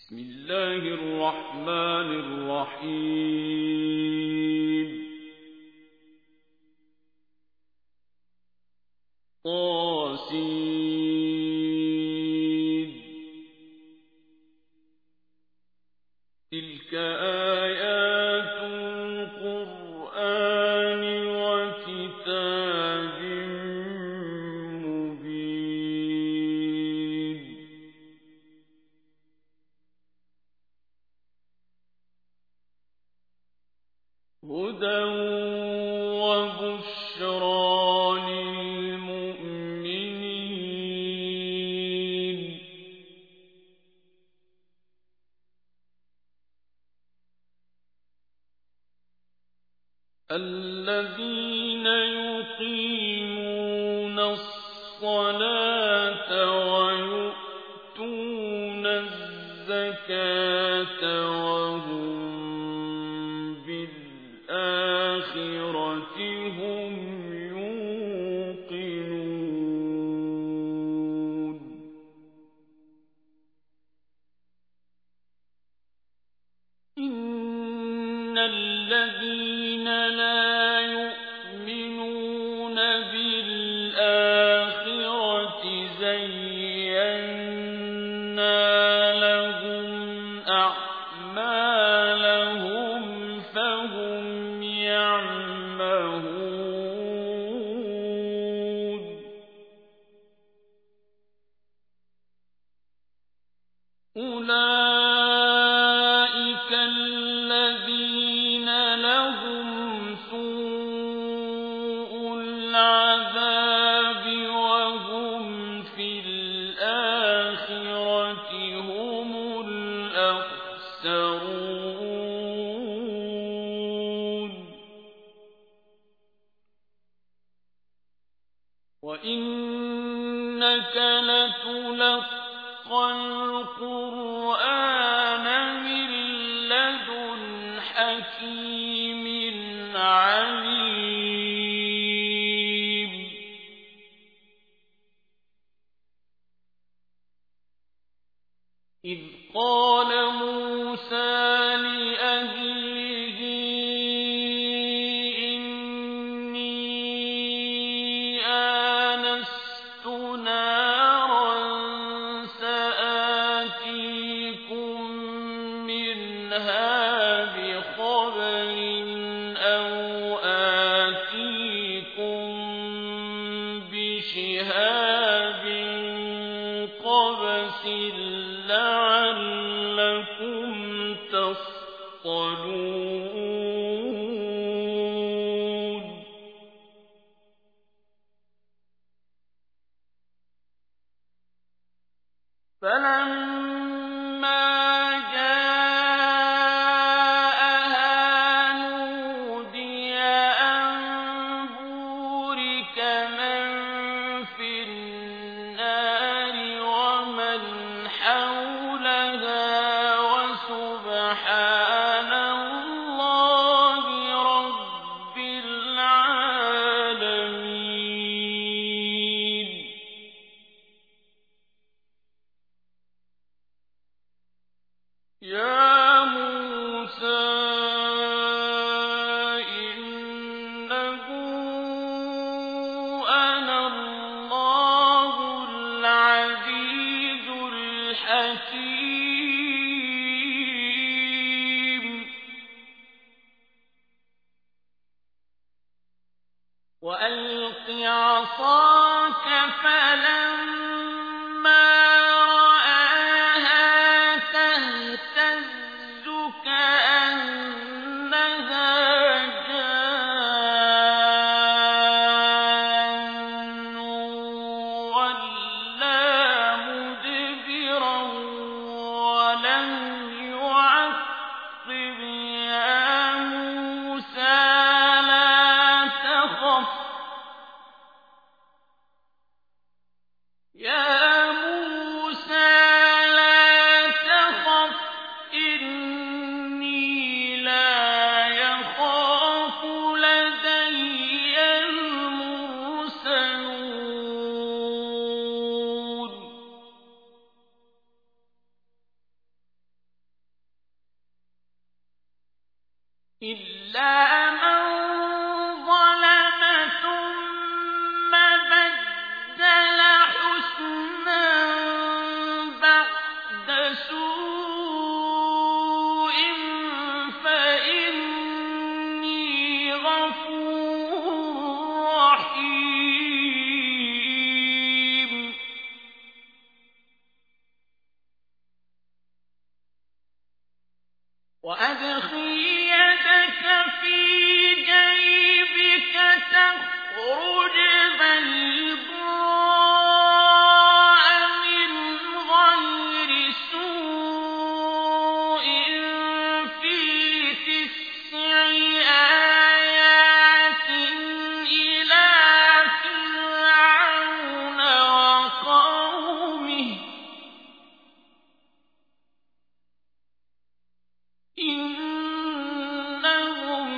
بسم الله الرحمن الرحيم طاسين تلك آيات القرآن وكتاب مبين هدى وبشرى للمؤمنين الذين يقيمون الصلاة ويؤتون الزكاة وهم بالآخرة هم يوقنون إن الذين لا يؤمنون بالآخرة زينا لهم أعمالهم فهم يعمهون أولئك الذين لهم سوء العذاب وهم في الآخرة هم الأخسرون وإنك لتلقى القرآن من لدن حكيم عليم إذ قال موسى لأهله إني آنست نارا سآتيكم منها بخبر أو آتيكم بشهاب قبس لعلكم تصطلون فلما جاءها نودي أن بورك من في النار ومن حولها وسبحان الله رب العالمين يا موسى إنه أنا الله العزيز الحكيم وألق عصاك فلما رآها تهتز كأنها جان ولا مدبرا ولم يعقب يا موسى لا تخف إلا من ظلم ثم بدل حسنا بعد سوء فإني غفور رحيم. وأدخل يدك في جيبك تخرج بيضاء من غير سوء في 9 آيات إلى فرعون وقومه إنهم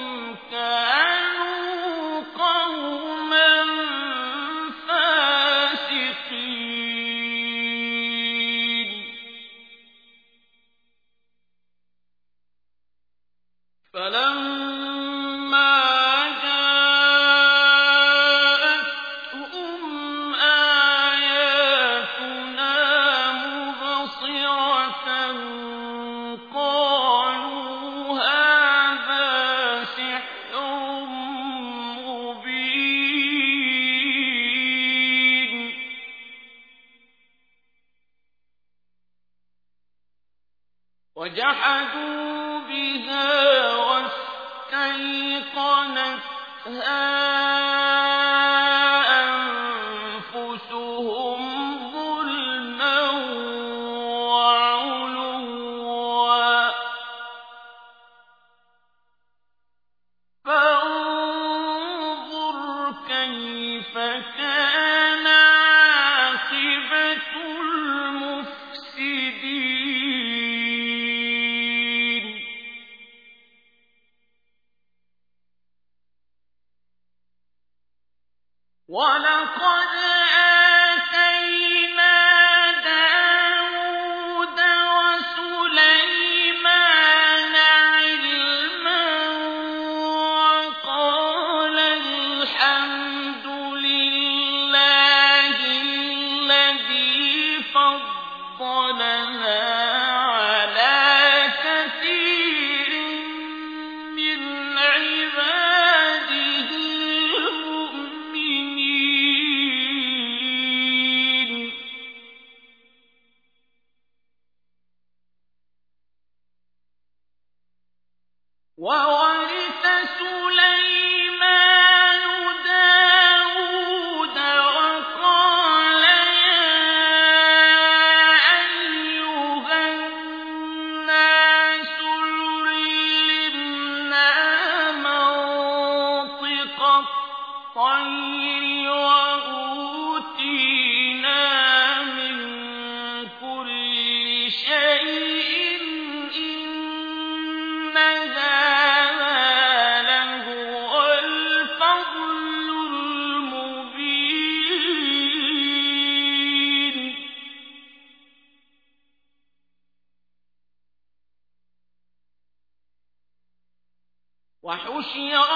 كانوا قوما فاسقين. فلما جاءتهم آياتنا مبصرة قالوا هذا سحر مبين. وجحدوا بها واستيقنتها أنفسهم ظلما وعلوا فانظر كيف كان عاقبة المفسدين. ولقد آتينا داود وسليمان علما وقال الحمد لله الذي فضلنا على كثير من عباده المؤمنين. وورث سليمان داود وقال يا أيها الناس علمنا منطق الطير وأوتينا من كل شيء إن هذا لهو الفضل المبين. وحشر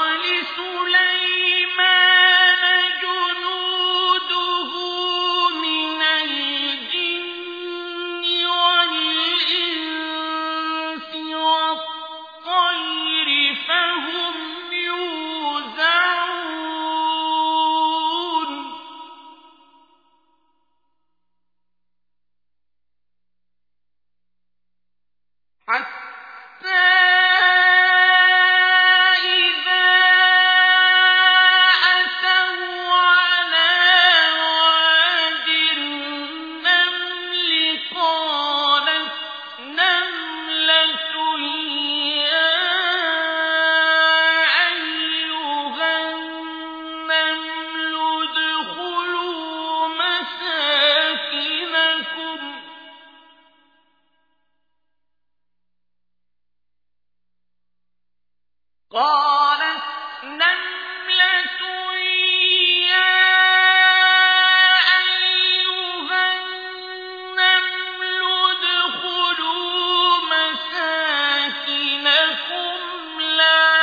لسليمان جنوده من الجن والإنس والطير فهم يوزعون. حتى إذا أتوا على واد النمل قالت نملة يا أيها النمل ادخلوا مساكنكم قالت نملة يا أيها النمل ادخلوا مساكنكم لا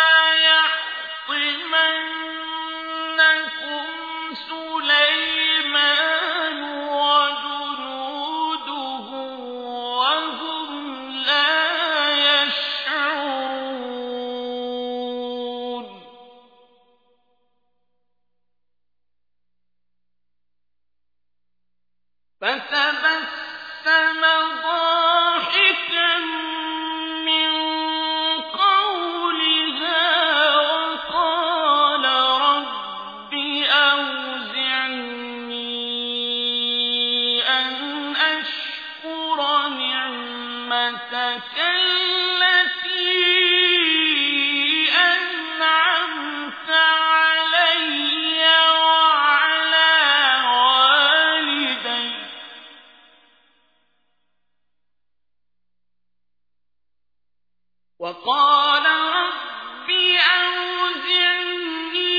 وقال رب أوزعني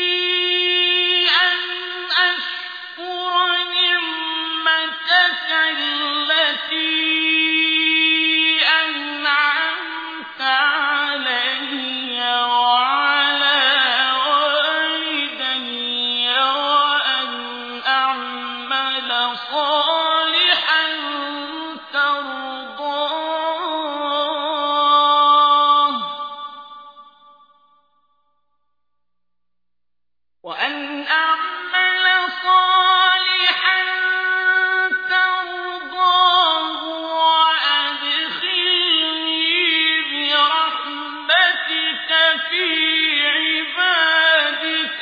أن أشكر نعمتك التي أنعمت علي وعلى والدي وأن أعمل صالحا ترضاه وأدخلني برحمتك في عبادك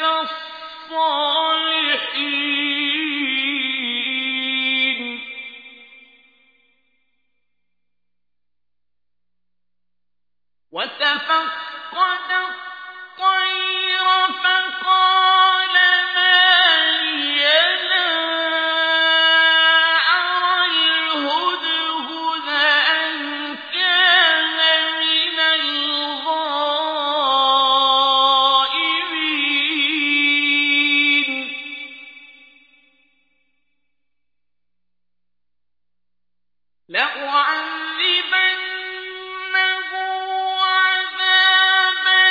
الصالحين وتفقد الطير فقال ما لي لا أرى الهدهد أم كان من الغائبين لأعذبنه عذابا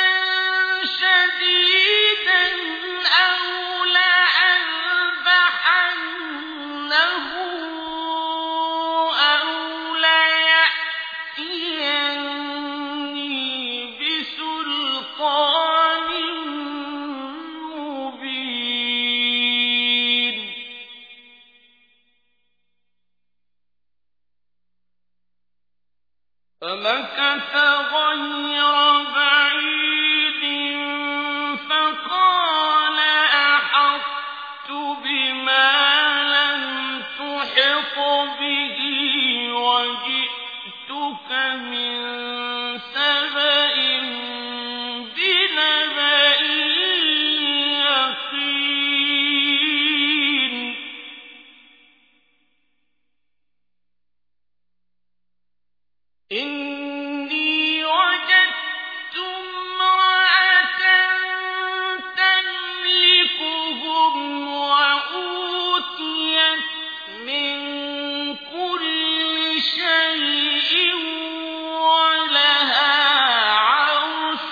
شديدا أو لأذبحنه أو ليأتيني بسلطان مبين فمكث غير بعيد فقال أحطت بما لم تحط به وجئتك من سبأ بنبأ يقين إني وجدت امرأة تملكهم وأوتيت من كل شيء ولها عرش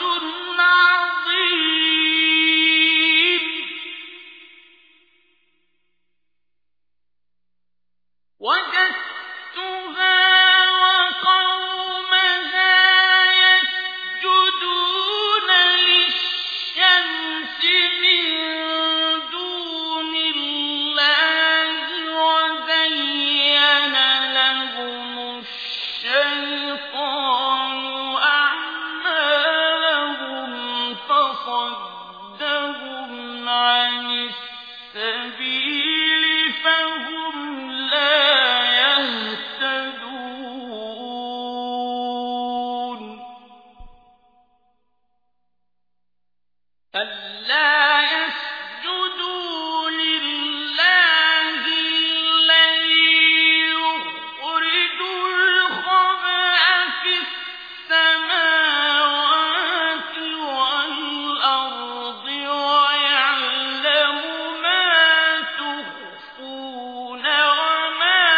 عظيم وجدتها وقومها يسجدون للشمس من دون الله وزين لهم الشيطان أعمالهم فصدهم عن السبيل فهم لا يهتدون ألا يسجدوا لله الذي يخرج الخبأ في السماوات والأرض ويعلم ما تخفون وما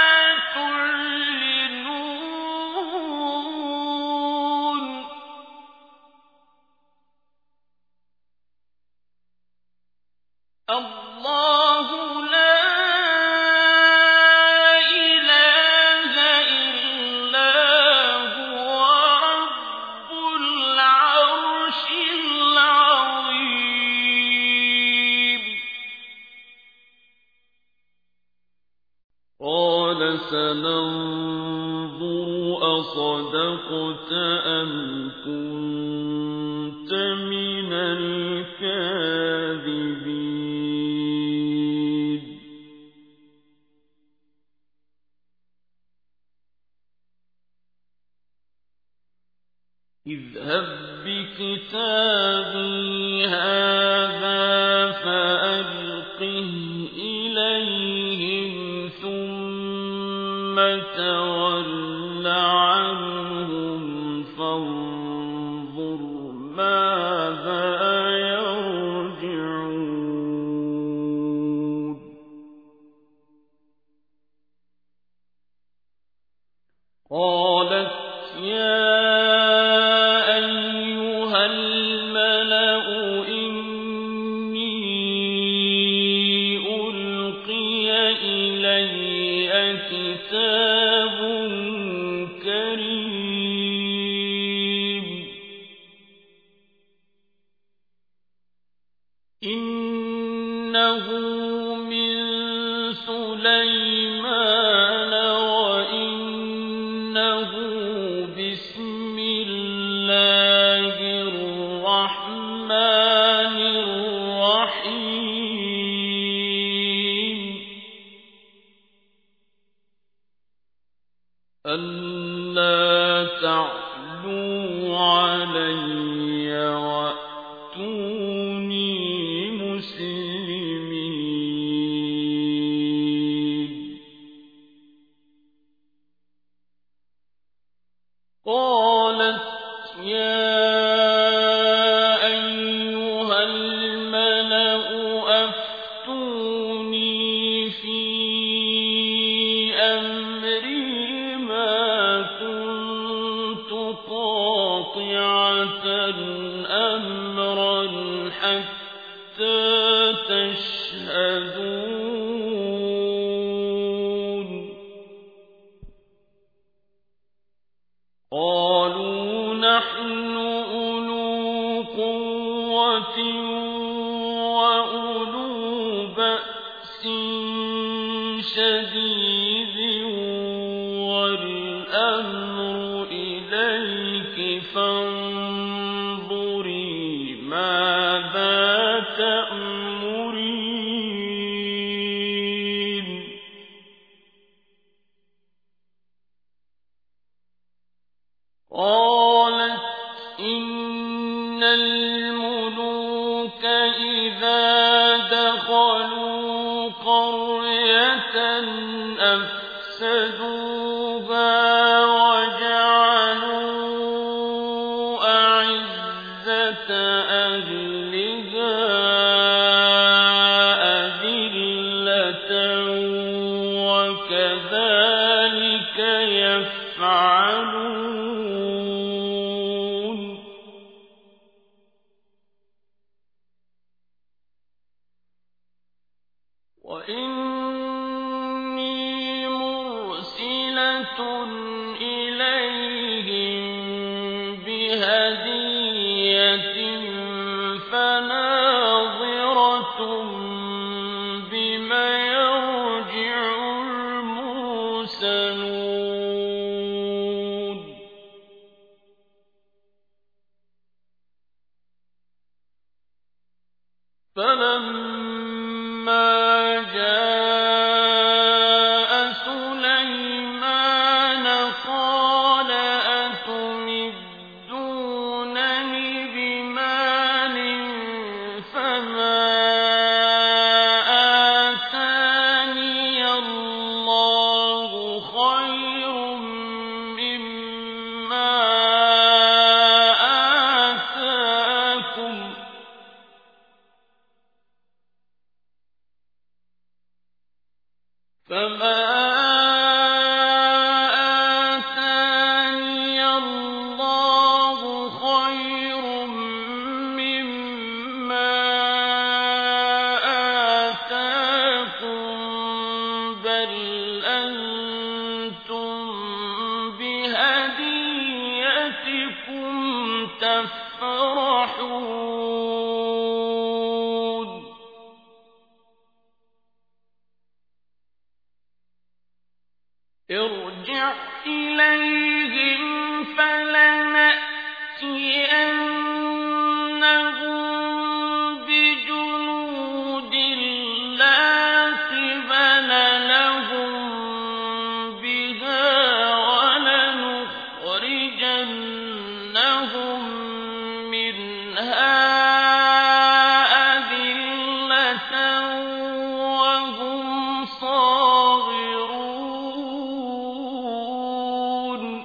تعلنون الله لا إله إلا هو رب العرش العظيم قال سننظر أصدقت أم كنت من الكاذبين اذهب بكتابي هذا فألقه إليهم ثم تول عنهم فانظر ماذا يرجعون قالت يا أيها الملأ إني ألقي إلي كتاب كريم إنه من سليمان وإنه بسم الله الرحمن الرحيم ألا تعلوا علي وأتوني مسلمين قالت يا أيها الملأ أفتوني في أمري ما كنت قاطعة أمرا حتى تشهدون قالوا نحن أولو قوة وأولو بأس شديد والأمر إليك فانظري ماذا تأمرين قالت إن الملوك إذا دخلوا قرية أفسدوها وجعلوا أعزة أهلها أذلة وكذلك يفعلون وإني مرسلة إليهم بهدية فناظرة بما يرجع المرسلون فلما جاء سليمان قال أتمدونني بمال فما آتاني الله خير مما آتاكم فما آتاني الله خير مما آتاكم بل أنتم بهديتكم تفرحون ارجع إليهم فلنأتينهم بجنود لا قبل لهم بها ولنخرجنهم لهم منها أذلة وهم صاغرون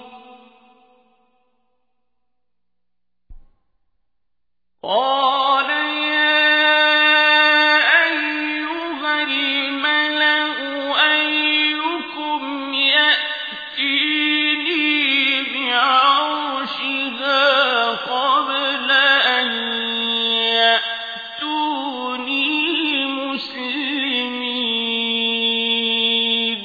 قال يا أيها الملأ أيكم يأتيني بعرشها قبل أن يأتوني مسلمين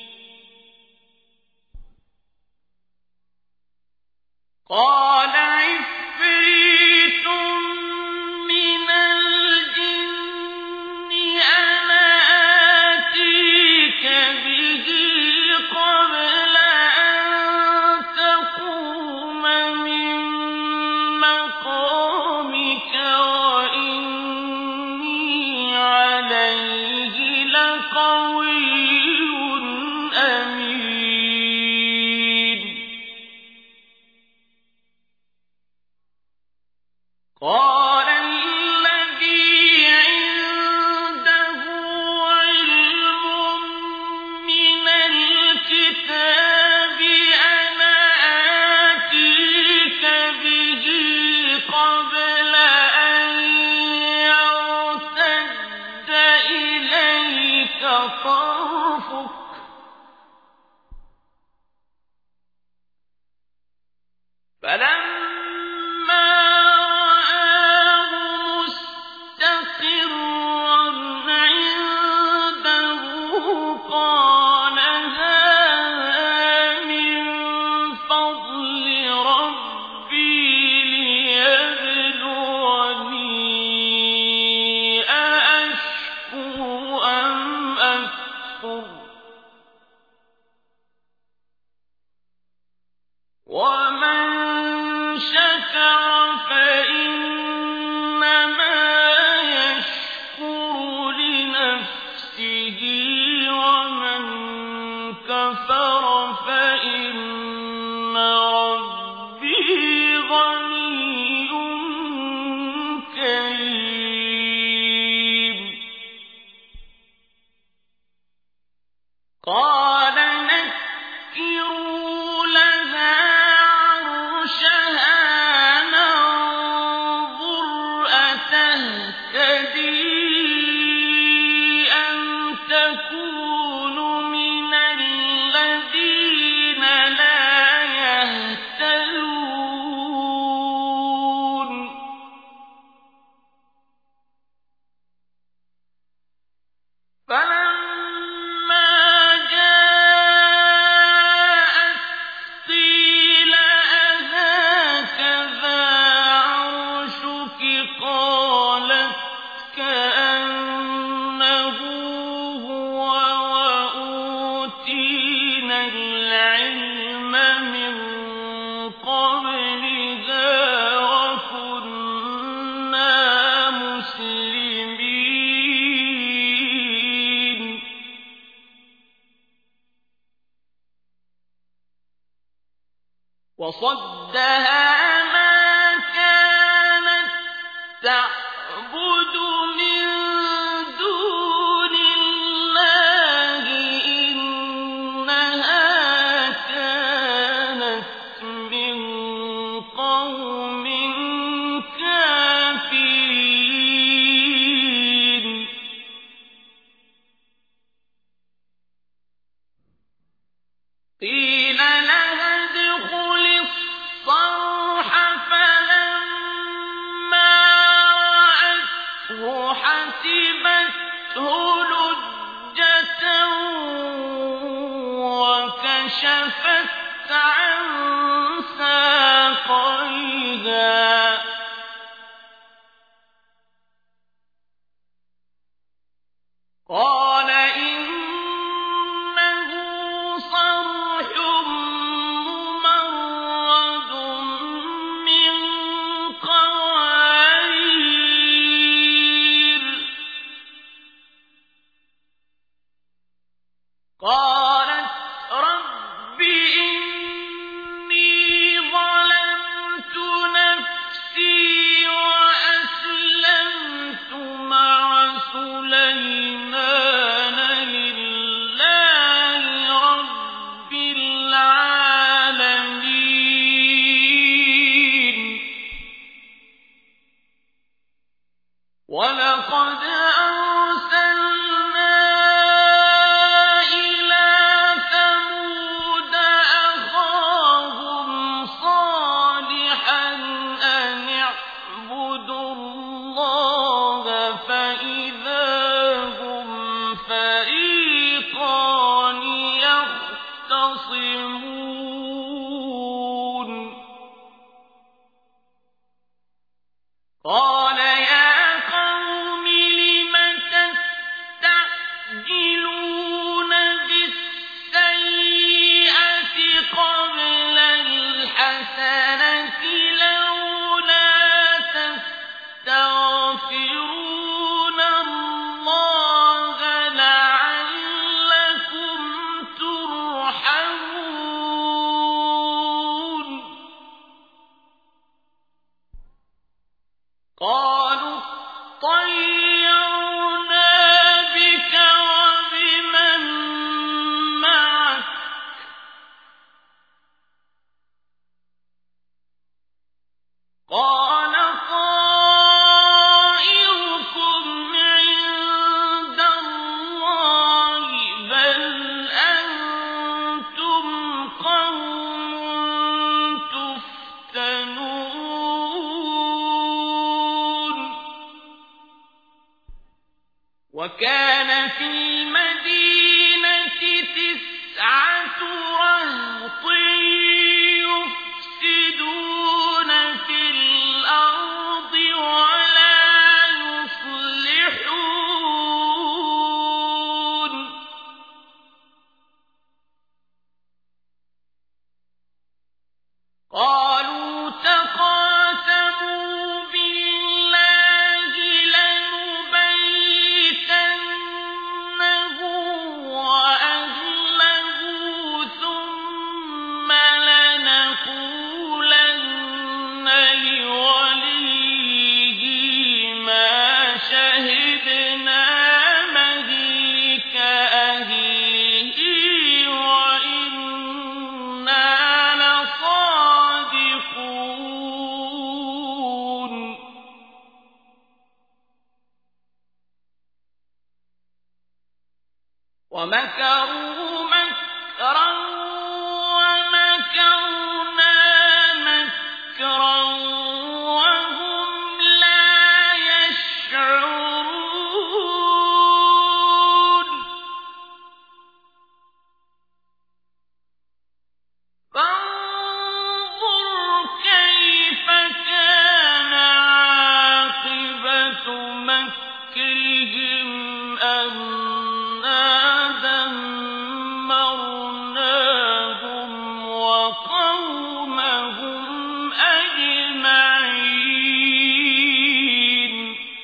قال عفريت من الجن أنا آتيك به قبل أن تقوم من مقامك وإني عليه لقوي أمين قال الذي عنده علم من الكتاب أنا آتيك به قبل أن يرتد إليك طرفك فلما رآه مستقرا عنده قال هذا من فضل ربي ليبلوني أأشكر أم أكفر ومن شكر فإنما يشكر لنفسه ومن كفر فإن ربي غني كريم قال نكروا لها عرشها ننظر أتهتدي أم تكون من الذين لا يهتدون فلما جاءت قيل أهكذا عرشك قالت كأنه هو وأوتينا العلم من قبلها وكنا مسلمين وصدها ما كانت تعبد من دون الله إنها كانت من قوم كافرين قيل لها ادخل الصرح فلما رأته حسبته لجة وكشفت عن ساقيها قال إنه صرح ممرد من قوارير قالت رب إني وَلَقَدْ أَرْسَلْنَا إِلَىٰ ثَمُودَ أَخَاهُمْ صَالِحًا أَنِ اعْبُدُوا اللَّهَ فَإِذَا هُمْ فَرِيقَانِ يَخْتَصِمُونَ قَالَ يَا قَوْمِ لِمَ تَسْتَعْجِلُونَ بِالسَّيِّئَةِ قَبْلَ الْحَسَنَةِ لَوْلَا تَسْتَغْفِرُونَ اللَّهَ لَعَلَّكُمْ تُرْحَمُونَ قَالُوا اطَّيَّرْنَا بِكَ وَبِمَن مَّعَكَ ۚ قَالَ طَائِرُكُمْ عِندَ اللَّهِ ۖ بَلْ أَنتُمْ قَوْمٌ تُفْتَنُونَ وَكَانَ فِي الْمَدِينَةِ 9 رَهْطٍ يُفْسِدُونَ فِي الْأَرْضِ وَلَا يُصْلِحُونَ قَالُوا تَقَاسَمُوا بِاللَّهِ لَنُبَيِّتَنَّهُ وَأَهْلَهُ ثُمَّ لَنَقُولَنَّ لِوَلِيِّهِ مَا شَهِدْنَا مَهْلِكَ أَهْلِهِ وَإِنَّا لَصَادِقُونَ وَمَكَرُوا مَكْرًا وَمَكَرْنَا مَكْرًا وَهُمْ لَا يَشْعُرُونَ فانظُرْ كَيْفَ كَانَ عَاقِبَةُ مَكْرِهِمْ أَنَّا دَمَّرْنَاهُمْ وَقَوْمَهُمْ أَجْمَعِينَ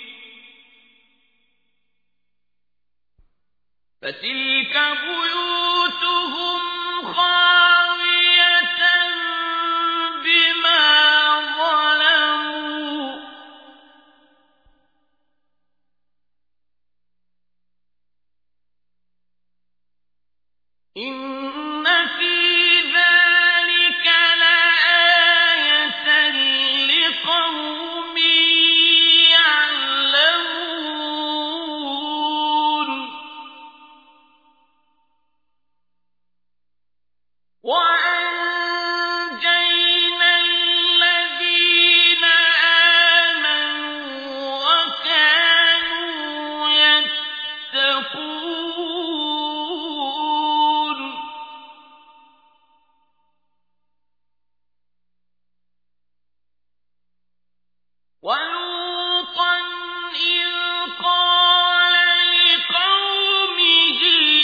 فَتِلْكَ بُيُوتُهُمْ خَاوِيَةً بِمَا ظَلَمُوا ۗ إِنَّ فِي ذَلِكَ لَآيَةً لِقَوْمٍ يَعْلَمُونَ وَأَنجَيْنَا الَّذِينَ آمَنُوا وَكَانُوا يَتَّقُونَ وَلُوطًا إِذْ قَالَ لِقَوْمِهِ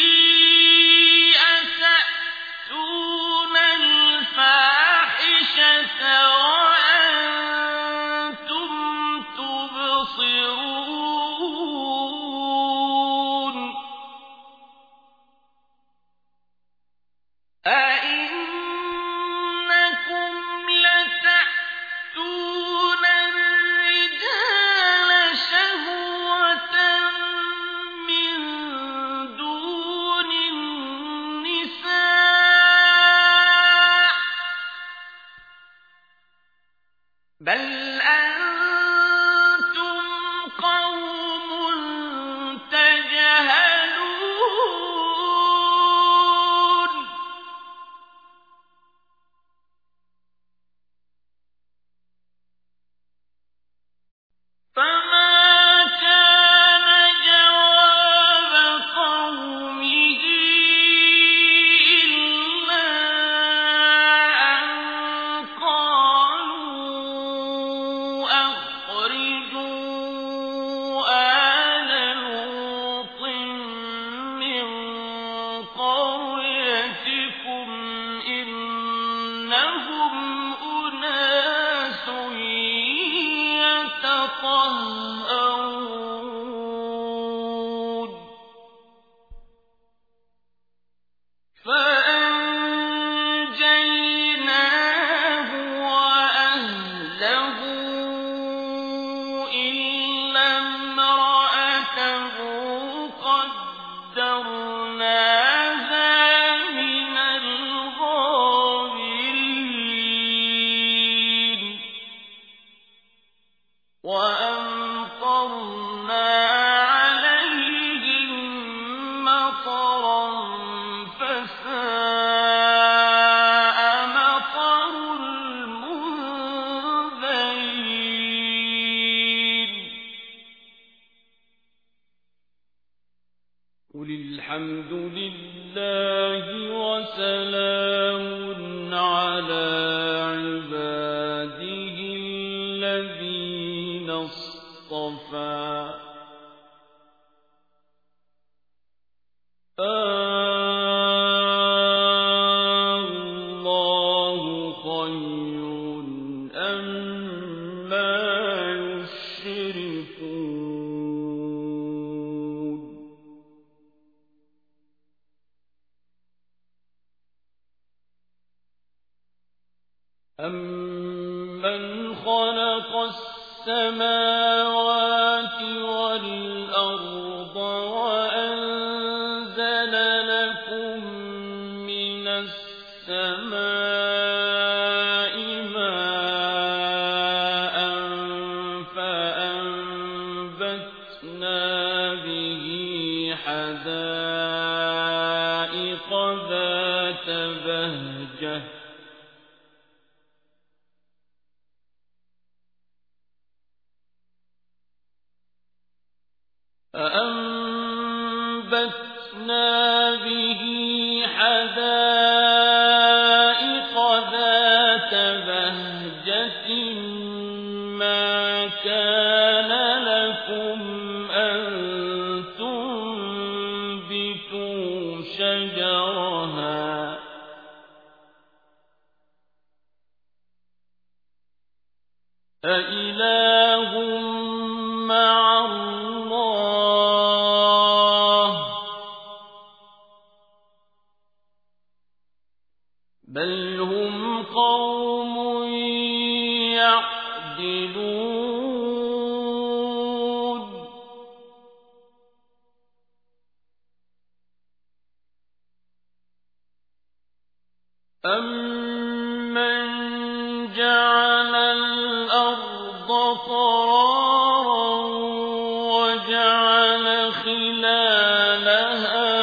أَتَأْتُونَ الْفَاحِشَةَ وَأَنتُمْ تُبْصِرُونَ أَئِنَّكُمْ لَتَأْتُونَ الرِّجَالَ شَهْوَةً مِّن دُونِ النِّسَاءِ بَلْ أَنتُمْ قَوْمٌ وأمطرنا عليهم مطرا فساء مطر المنذرين قل الحمد لله وسلام على عباده الذين اصطفى الله خير أما يشركون أَمَّنْ خَلَقَ السَّمَاوَاتِ وَالْأَرْضَ وَأَنزَلَ لَكُم مِّنَ السَّمَاءِ مَاءً فَأَنبَتْنَا بِهِ حَدَائِقَ ذَاتَ بَهْجَةٍ مَا كَانَ لَكُمْ أَن تُنبِتُوا شَجَرَهَا أَإِلَٰهٌ مَّعَ اللَّهِ بَلْ هُمْ قَوْمٌ يَعْدِلُونَ أَمَّنْ جَعَلَ الْأَرْضَ قَرَارًا وَجَعَلَ خِلَالَهَا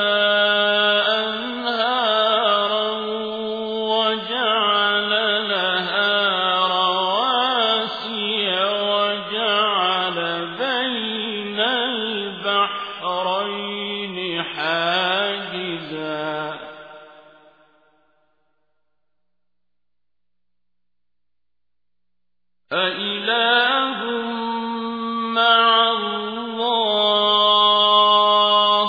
أَنْهَارًا وَجَعَلَ لَهَا رَوَاسِيَ وَجَعَلَ بَيْنَ الْبَحْرَيْنِ حَاجِزًا أَإِلَٰهٌ مَّعَ اللَّهِ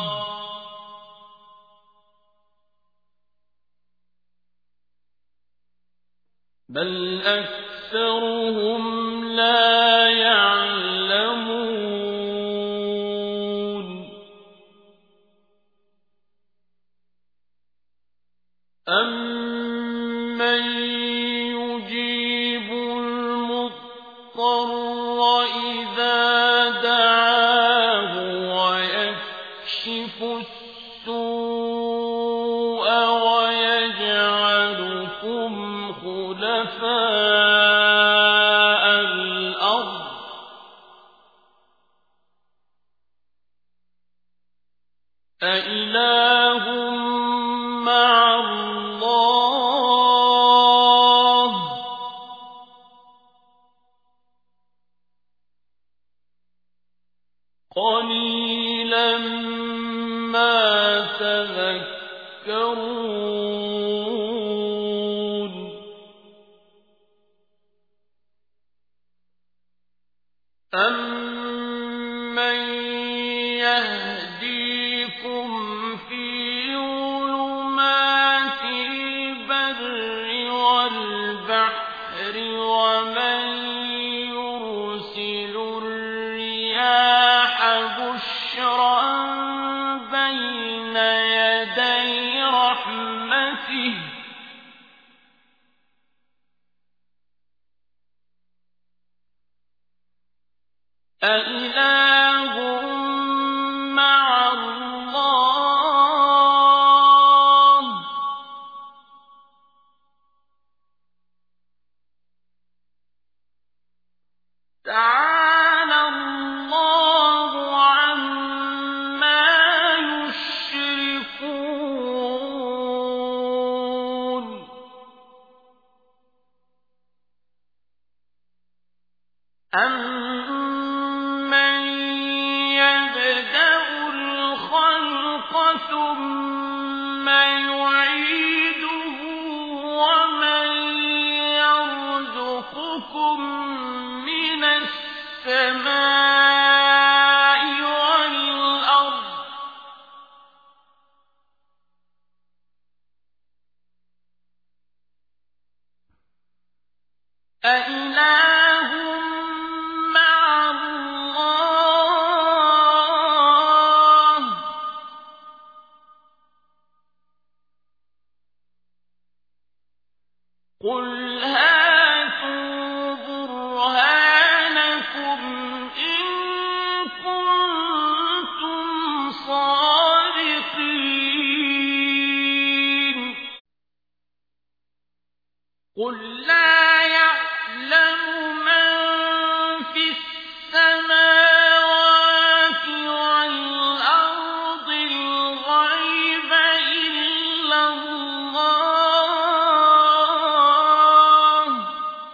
بَلْ أَكْثَرُهُمْ لَا يَعْلَمُونَ أَمَّن يُجِيبُ الْمُضْطَرَّ إِذَا دَعَاهُ وَيَكْشِفُ السُّوءَ وَيَجْعَلُكُمْ خُلَفَاءَ الْأَرْضِ أَإِلَٰهٌ مَّعَ اللَّهِ قَلِيلًا مَّا تَذَكَّرُونَ أَمَّن يَهْدِيكُمْ فِي ظُلُمَاتِ الْبَرِّ وَالْبَحْرِ وَمَن يُرْسِلُ الرِّيَاحَ بُشْرًا بَيْنَ يَدَيْ رَحْمَتِهِ أَإِلَٰهٌ مَّعَ اللَّهِ تعالى أَمَّن يَبْدَأُ الْخَلْقَ ثُمَّ يُعِيدُهُ وَمَن يَرْزُقُكُم مِّنَ السَّمَاءِ وَالْأَرْضِ أَإِلَٰهٌ مَّعَ اللَّهِ ۚ قُلْ هَاتُوا بُرْهَانَكُمْ إِن كُنتُمْ صَادِقِينَ قُل لَّا يَعْلَمُ مَن فِي السَّمَاوَاتِ وَالْأَرْضِ الْغَيْبَ إِلَّا اللَّهُ ۚ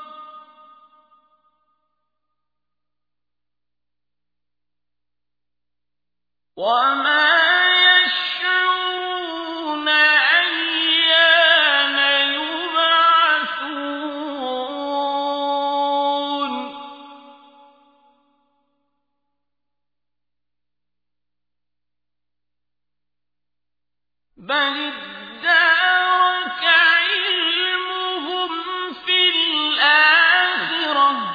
وَمَا يَشْعُرُونَ أَيَّانَ يُبْعَثُونَ بَلِ ادَّارَكَ عِلْمُهُمْ فِي الْآخِرَةِ ۚ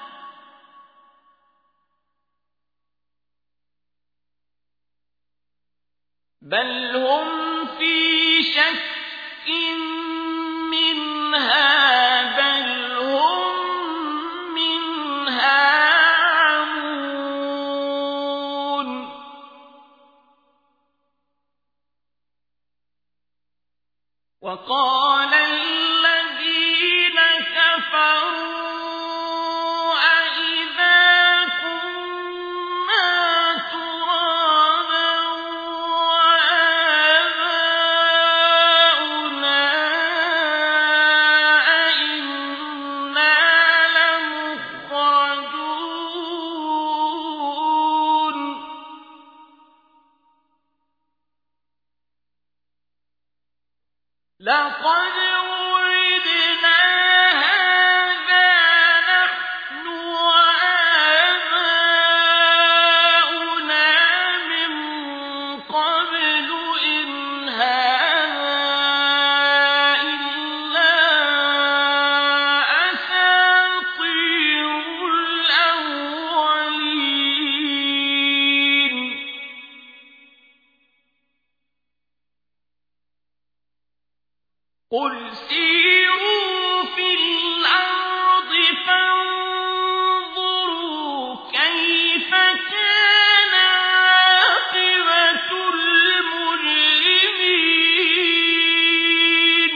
بَلْ هُمْ فِي شَكٍّ مِّنْهَا بَلْ هُم مِّنْهَا عَمُونَ وَقَالَ الَّذِينَ كَفَرُوا أَإِذَا كُنَّا تُرَابًا وَآبَاؤُنَا أَئِنَّا لَمُخْرَجُونَ لَقَدْ وُعِدْنَا هَٰذَا نَحْنُ وَآبَاؤُنَا مِن قَبْلُ إِنْ هَٰذَا إِلَّا أَسَاطِيرُ الْأَوَّلِينَ قُلْ سِيرُوا فِي الْأَرْضِ فَانظُرُوا كَيْفَ كَانَ عَاقِبَةُ الْمُجْرِمِينَ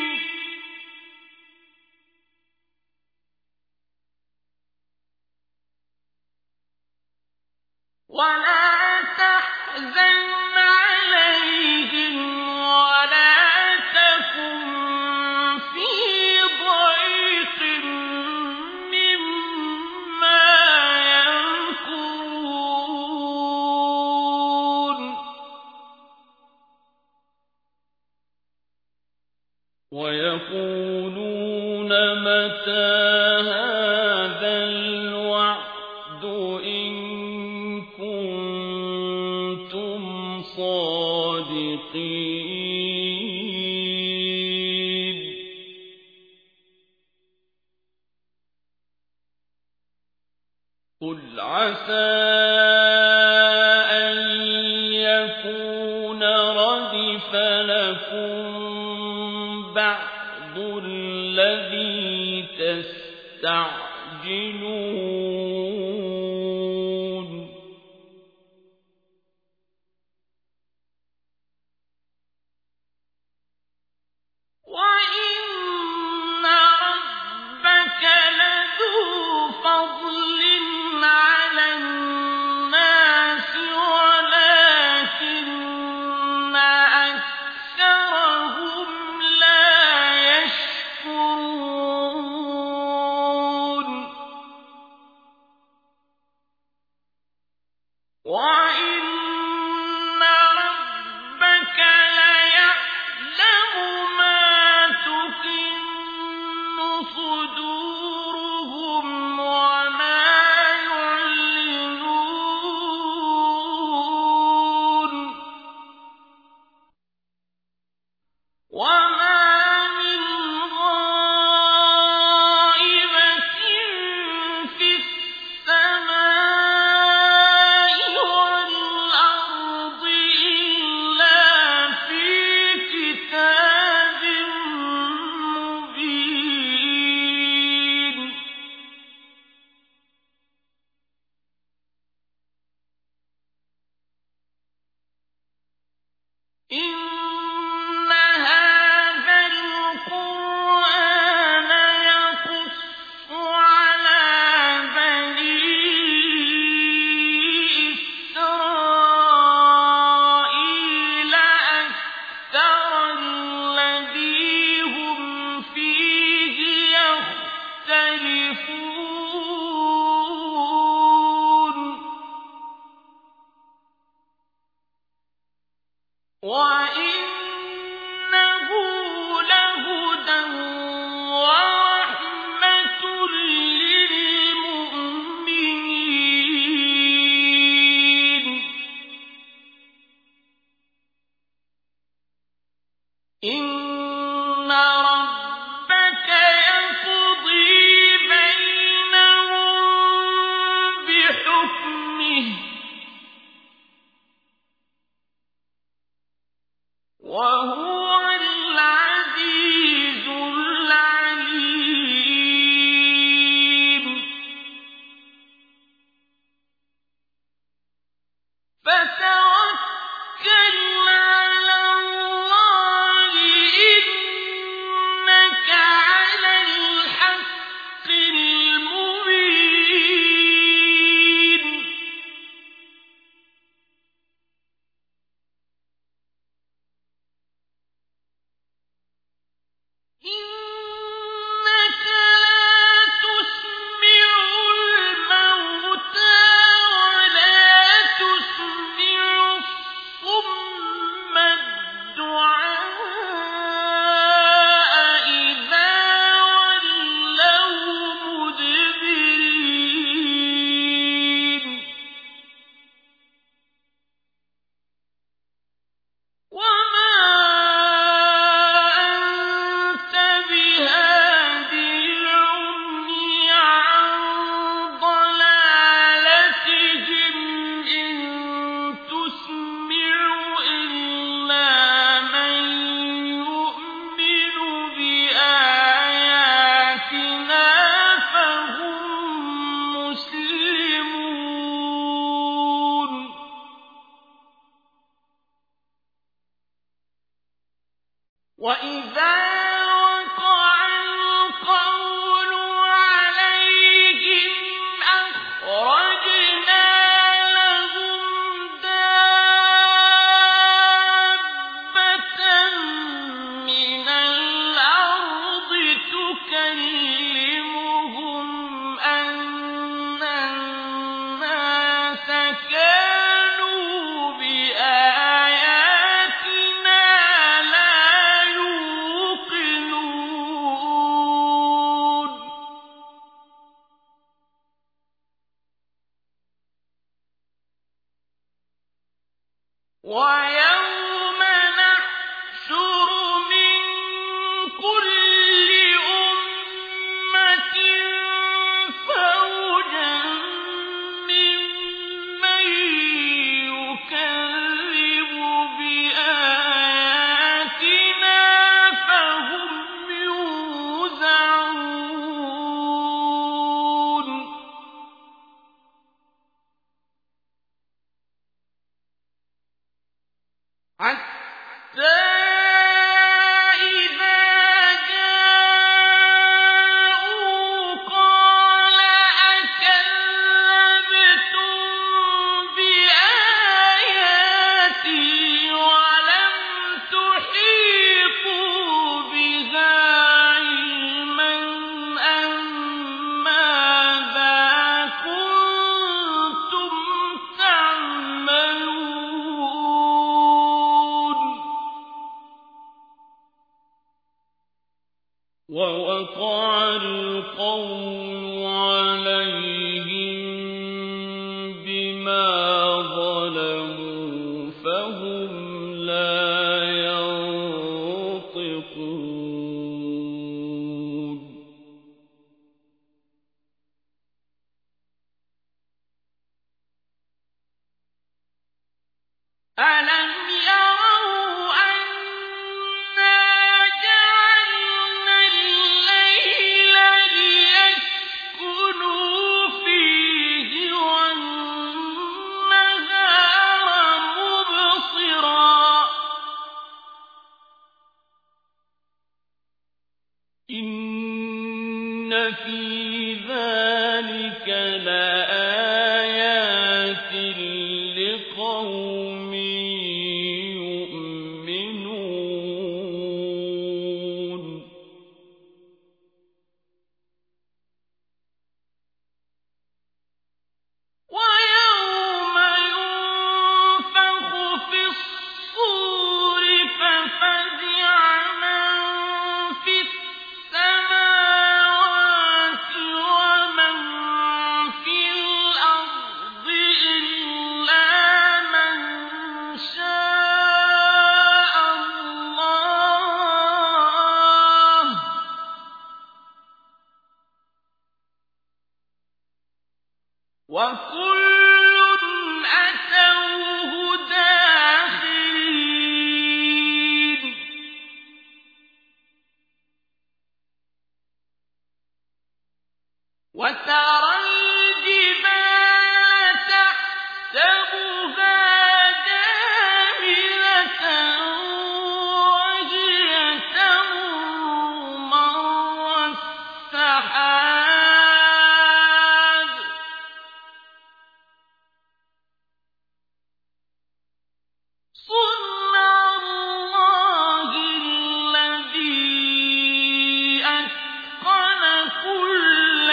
وَلَا تَحْزَنْ عَلَيْهِمْ وَلَا تَكُن فِي ضَيْقٍ مِّمَّا يَمْكُرُونَ وَيَقُولُونَ مَتَىٰ هَٰذَا الْوَعْدُ إِن كُنتُمْ صَادِقِينَ قُلْ عَسَىٰ أَن يَكُونَ رَدِفَ لَكُم بَعْضُ الَّذِي تَسْتَعْجِلُونَ وَإِنَّ رَبَّكَ لَذُو فَضْلٍ عَلَى النَّاسِ وَلَٰكِنَّ أَكْثَرَهُمْ لَا يَشْكُرُونَ وَإِنَّهُ لَهُدًى وَرَحْمَةٌ لِّلْمُؤْمِنِينَ إِنَّ رَبَّكَ يَقْضِي بَيْنَهُم بِحُكْمِهِ ۚ وَهُوَ الْعَزِيزُ الْعَلِيمُ فَتَوَكَّلْ عَلَى اللَّهِ إِنَّكَ عَلَى الْحَقِّ الْمُبِينِ إِنَّكَ لَا تُسْمِعُ الْمَوْتَىٰ وَلَا تُسْمِعُ الصُّمَّ الدُّعَاءَ إِذَا وَلَّوْا مُدْبِرِينَ وَمَا أَنتَ بِهَادِ الْعُمْيِ عَن ضَلَالَتِهِمْ إِن تُسْمِعُ إِلَّا مَن يُؤْمِنُ بِآيَاتِنَا فَهُم مُّسْلِمُونَ وَإِذَا وَقَعَ الْقَوْلُ عَلَيْهِمْ أَخْرَجْنَا لَهُمْ دَابَّةً مِّنَ الْأَرْضِ تُكَلِّمُهُمْ أَنَّ النَّاسَ كَانُوا بِآيَاتِنَا لَا يُوقِنُونَ وَيَوْمَ نَحْشُرُ مِن كُلِّ أُمَّةٍ فَوْجًا مِّمَّن يُكَذِّبُ بِآيَاتِنَا فَهُمْ يُوزَعُونَ حَتَّىٰ إِذَا جَاءُوا قَالَ أَكَذَّبْتُم بِآيَاتِي وَلَمْ تُحِيطُوا بِهَا عِلْمًا أَمَّاذَا كُنتُمْ تَعْمَلُونَ وَوَقَعَ الْقَوْلُ عَلَيْهِم بِمَا ظَلَمُوا فَهُمْ لَا يَنطِقُونَ أَلَمْ يَرَوْا أَنَّا جَعَلْنَا اللَّيْلَ لِيَسْكُنُوا فِيهِ وَالنَّهَارَ مُبْصِرًا ۚ إِنَّ فِي ذَٰلِكَ لَآيَاتٍ لِّقَوْمٍ يُؤْمِنُونَ وكل أتوه داخرين وترى الجبال تحسبها جامدة وهي تمر مر السحاب صنع الله الذي أتقن كل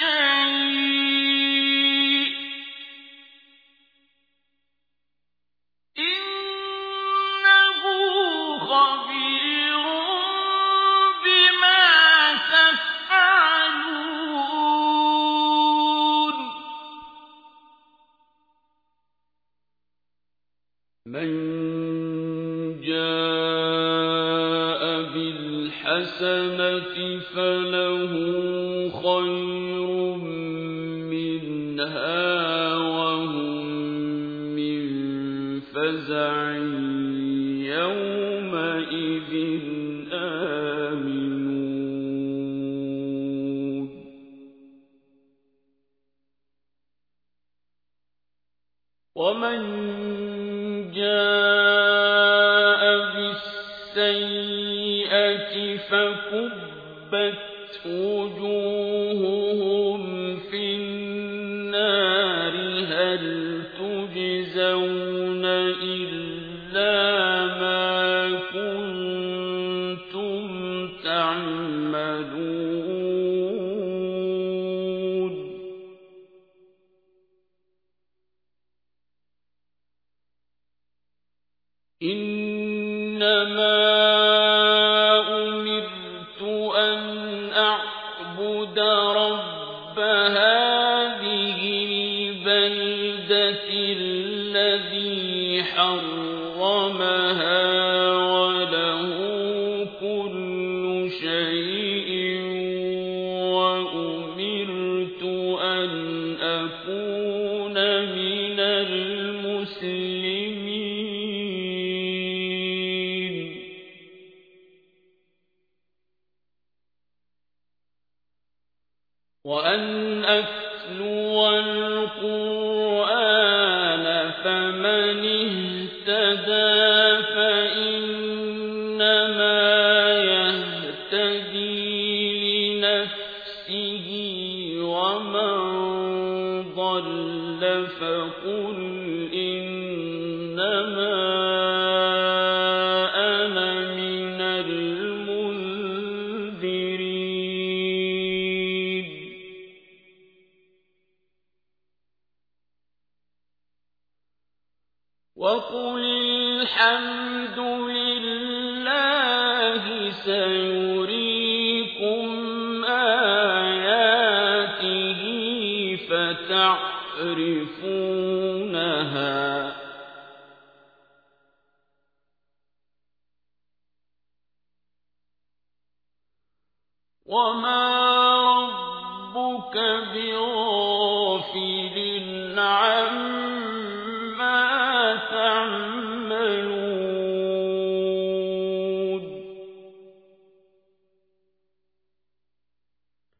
شيء إنه خبير بما تفعلون من جاء بالحسنة فله خير منها وهم من فزع يومئذ آمنون ومن جاء بالسيئة فكبت وجوههم في النار هل تجزون إلا ما كنتم تعملون إنما أمرت أن أعبد رب هذه البلدة الذي حرمها وله كل شيء وأمرت أن أكون من المسلمين وأن أتلو القرآن فمن اهتدى فإنما يهتدي لنفسه ومن ضل فقل إنما أنا من المنذرين وقل الحمد لله سيريكم آياته فتعرفونها وما ربك بغافل عما